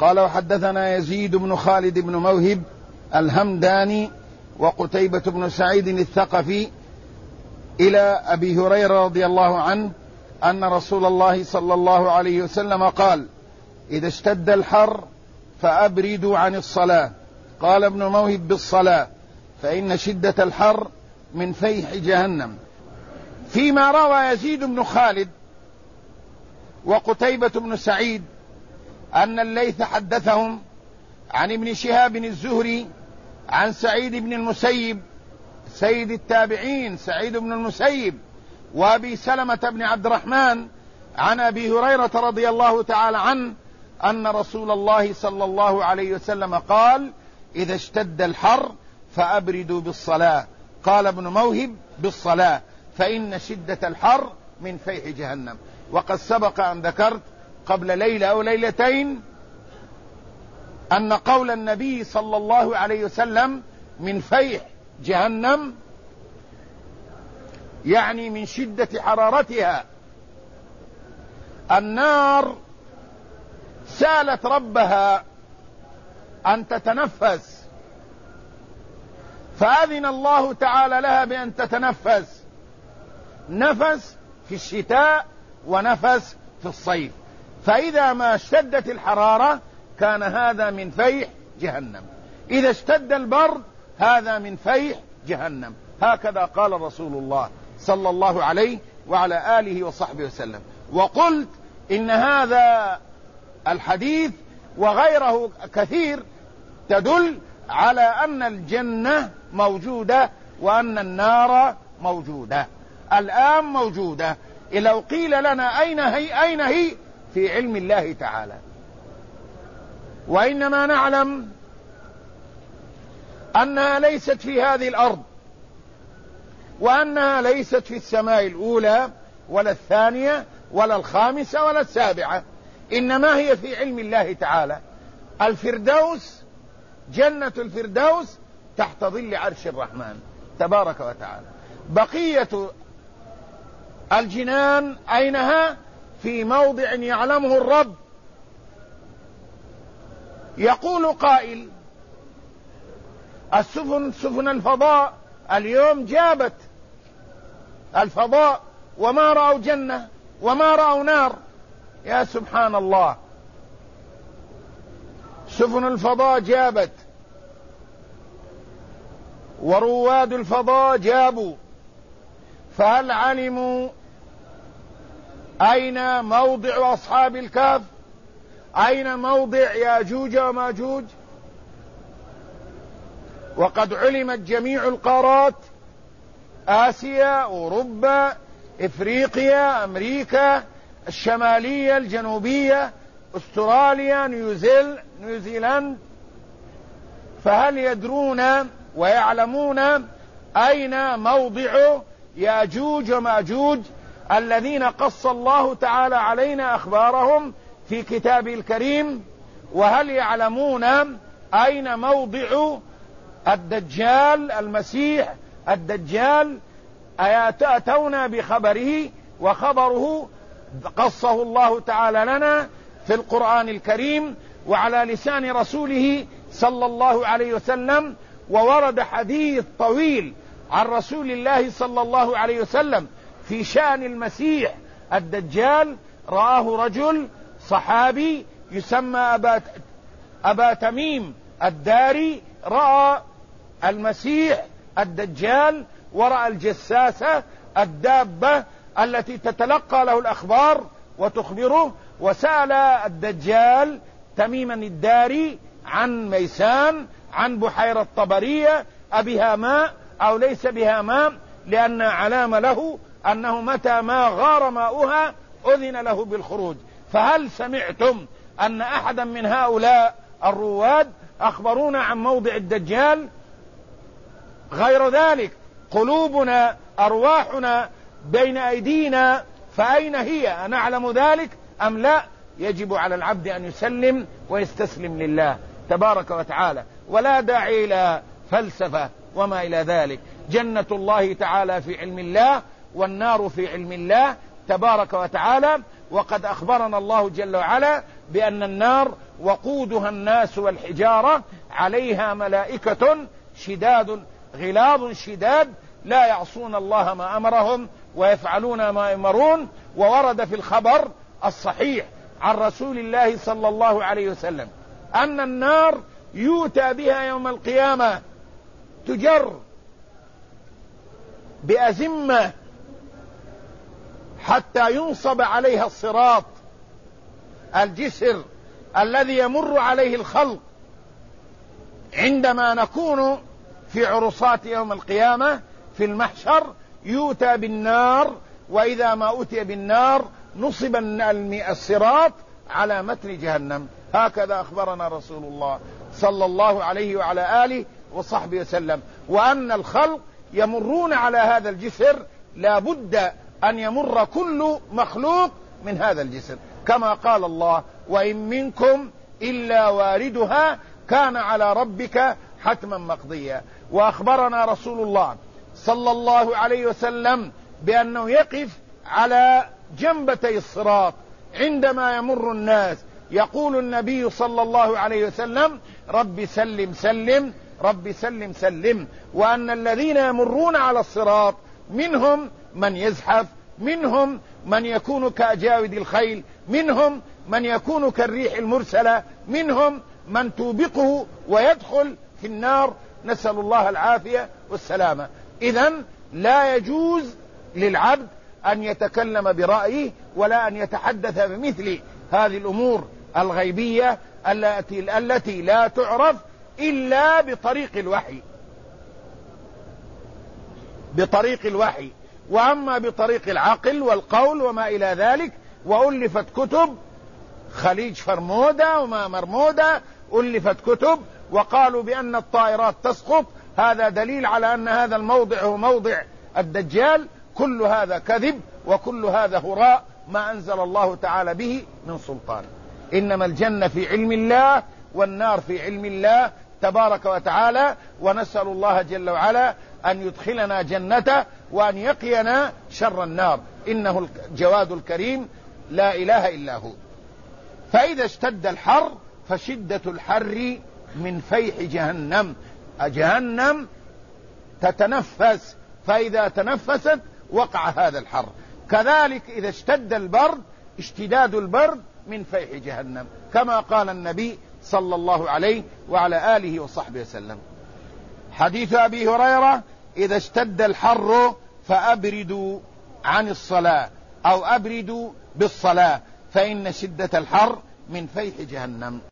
قال وحدثنا يزيد بن خالد بن موهب الهمداني وقتيبة بن سعيد الثقفي إلى أبي هريرة رضي الله عنه أن رسول الله صلى الله عليه وسلم قال: إذا اشتد الحر فأبردوا عن الصلاة. قال ابن موهب: بالصلاة، فإن شدة الحر من فيح جهنم. فيما روى يزيد بن خالد وقتيبة بن سعيد أن الليث حدثهم عن ابن شهاب الزهري عن سعيد بن المسيب سيد التابعين سعيد بن المسيب وأبي سلمة بن عبد الرحمن عن أبي هريرة رضي الله تعالى عنه أن رسول الله صلى الله عليه وسلم قال: إذا اشتد الحر فأبردوا بالصلاة. قال ابن موهب: بالصلاة، فإن شدة الحر من فيح جهنم. وقد سبق أن ذكرت قبل ليلة أو ليلتين أن قول النبي صلى الله عليه وسلم من فيح جهنم يعني من شدة حرارتها. النار سالت ربها أن تتنفس، فأذن الله تعالى لها بأن تتنفس، نفس في الشتاء ونفس في الصيف. فإذا ما اشتدت الحرارة كان هذا من فيح جهنم، إذا اشتد البرد هذا من فيح جهنم. هكذا قال رسول الله صلى الله عليه وعلى آله وصحبه وسلم. وقلت إن هذا الحديث وغيره كثير تدل على أن الجنة موجودة وأن النار موجودة الآن موجودة. لو قيل لنا أين هي في علم الله تعالى، وإنما نعلم أنها ليست في هذه الأرض، وأنها ليست في السماء الأولى ولا الثانية ولا الخامسة ولا السابعة، إنما هي في علم الله تعالى. الفردوس، جنة الفردوس تحت ظل عرش الرحمن تبارك وتعالى. بقية الجنان أينها؟ في موضع يعلمه الرب. يقول قائل: سفن الفضاء اليوم جابت الفضاء وما رأوا جنة وما رأوا نار. يا سبحان الله، سفن الفضاء جابت ورواد الفضاء جابوا، فهل علموا أين موضع أصحاب الكهف؟ أين موضع ياجوج وماجوج؟ وقد علمت جميع القارات: آسيا، أوروبا، إفريقيا، أمريكا الشمالية، الجنوبية، أستراليا، نيوزيلاند. فهل يدرون ويعلمون أين موضع ياجوج وماجوج الذين قص الله تعالى علينا أخبارهم في كتابه الكريم؟ وهل يعلمون أين موضع الدجال المسيح الدجال؟ أتونا بخبره، وخبره قصه الله تعالى لنا في القرآن الكريم وعلى لسان رسوله صلى الله عليه وسلم. وورد حديث طويل عن رسول الله صلى الله عليه وسلم في شأن المسيح الدجال. رآه رجل صحابي يسمى أبا تميم الداري، رأى المسيح الدجال ورأى الجساسة الدابة التي تتلقى له الأخبار وتخبره. وسأل الدجال تميما الداري عن ميسان، عن بحيرة طبرية، أبها ماء أو ليس بها ماء، لأن علامة له أنه متى ما غار ماؤها أذن له بالخروج. فهل سمعتم أن أحدا من هؤلاء الرواد أخبرونا عن موضع الدجال؟ غير ذلك قلوبنا أرواحنا بين أيدينا، فأين هي؟ نعلم ذلك أم لا؟ يجب على العبد أن يسلم ويستسلم لله تبارك وتعالى، ولا داعي إلى فلسفة وما إلى ذلك. جنة الله تعالى في علم الله، والنار في علم الله تبارك وتعالى. وقد أخبرنا الله جل وعلا بأن النار وقودها الناس والحجارة عليها ملائكة شداد غلاظ شداد لا يعصون الله ما أمرهم ويفعلون ما يؤمرون. وورد في الخبر الصحيح عن رسول الله صلى الله عليه وسلم أن النار يؤتى بها يوم القيامة تجر بأزمة حتى ينصب عليها الصراط، الجسر الذي يمر عليه الخلق عندما نكون في عرصات يوم القيامة في المحشر. يؤتى بالنار، وإذا ما أتي بالنار نصب الصراط على متن جهنم. هكذا أخبرنا رسول الله صلى الله عليه وعلى آله وصحبه وسلم. وأن الخلق يمرون على هذا الجسر، لا بد أن يمر كل مخلوق من هذا الجسر، كما قال الله: وإن منكم إلا واردها كان على ربك حتما مقضيا. وأخبرنا رسول الله صلى الله عليه وسلم بأنه يقف على جنبتي الصراط عندما يمر الناس، يقول النبي صلى الله عليه وسلم: رب سلم سلم، رب سلم سلم. وأن الذين يمرون على الصراط منهم من يزحف، منهم من يكون كأجاود الخيل، منهم من يكون كالريح المرسلة، منهم من توبقه ويدخل في النار، نسأل الله العافية والسلامة. إذن لا يجوز للعبد أن يتكلم برأيه ولا أن يتحدث بمثل هذه الأمور الغيبية التي لا تعرف إلا بطريق الوحي. وأما بطريق العقل والقول وما إلى ذلك، وألفت كتب خليج فرمودا وما مرمودا، ألفت كتب وقالوا بأن الطائرات تسقط، هذا دليل على أن هذا الموضع هو موضع الدجال. كل هذا كذب، وكل هذا هراء ما أنزل الله تعالى به من سلطان. إنما الجنة في علم الله والنار في علم الله تبارك وتعالى. ونسأل الله جل وعلا أن يدخلنا جنته وأن يقينا شر النار، إنه الجواد الكريم لا إله إلا هو. فإذا اشتد الحر فشدة الحر من فيح جهنم، جهنم تتنفس، فإذا تنفست وقع هذا الحر. كذلك إذا اشتد البرد اشتداد البرد من فيح جهنم، كما قال النبي صلى الله عليه وعلى آله وصحبه وسلم. حديث أبي هريرة: إذا اشتد الحر فأبردوا عن الصلاة أو أبردوا بالصلاة فإن شدة الحر من فيح جهنم.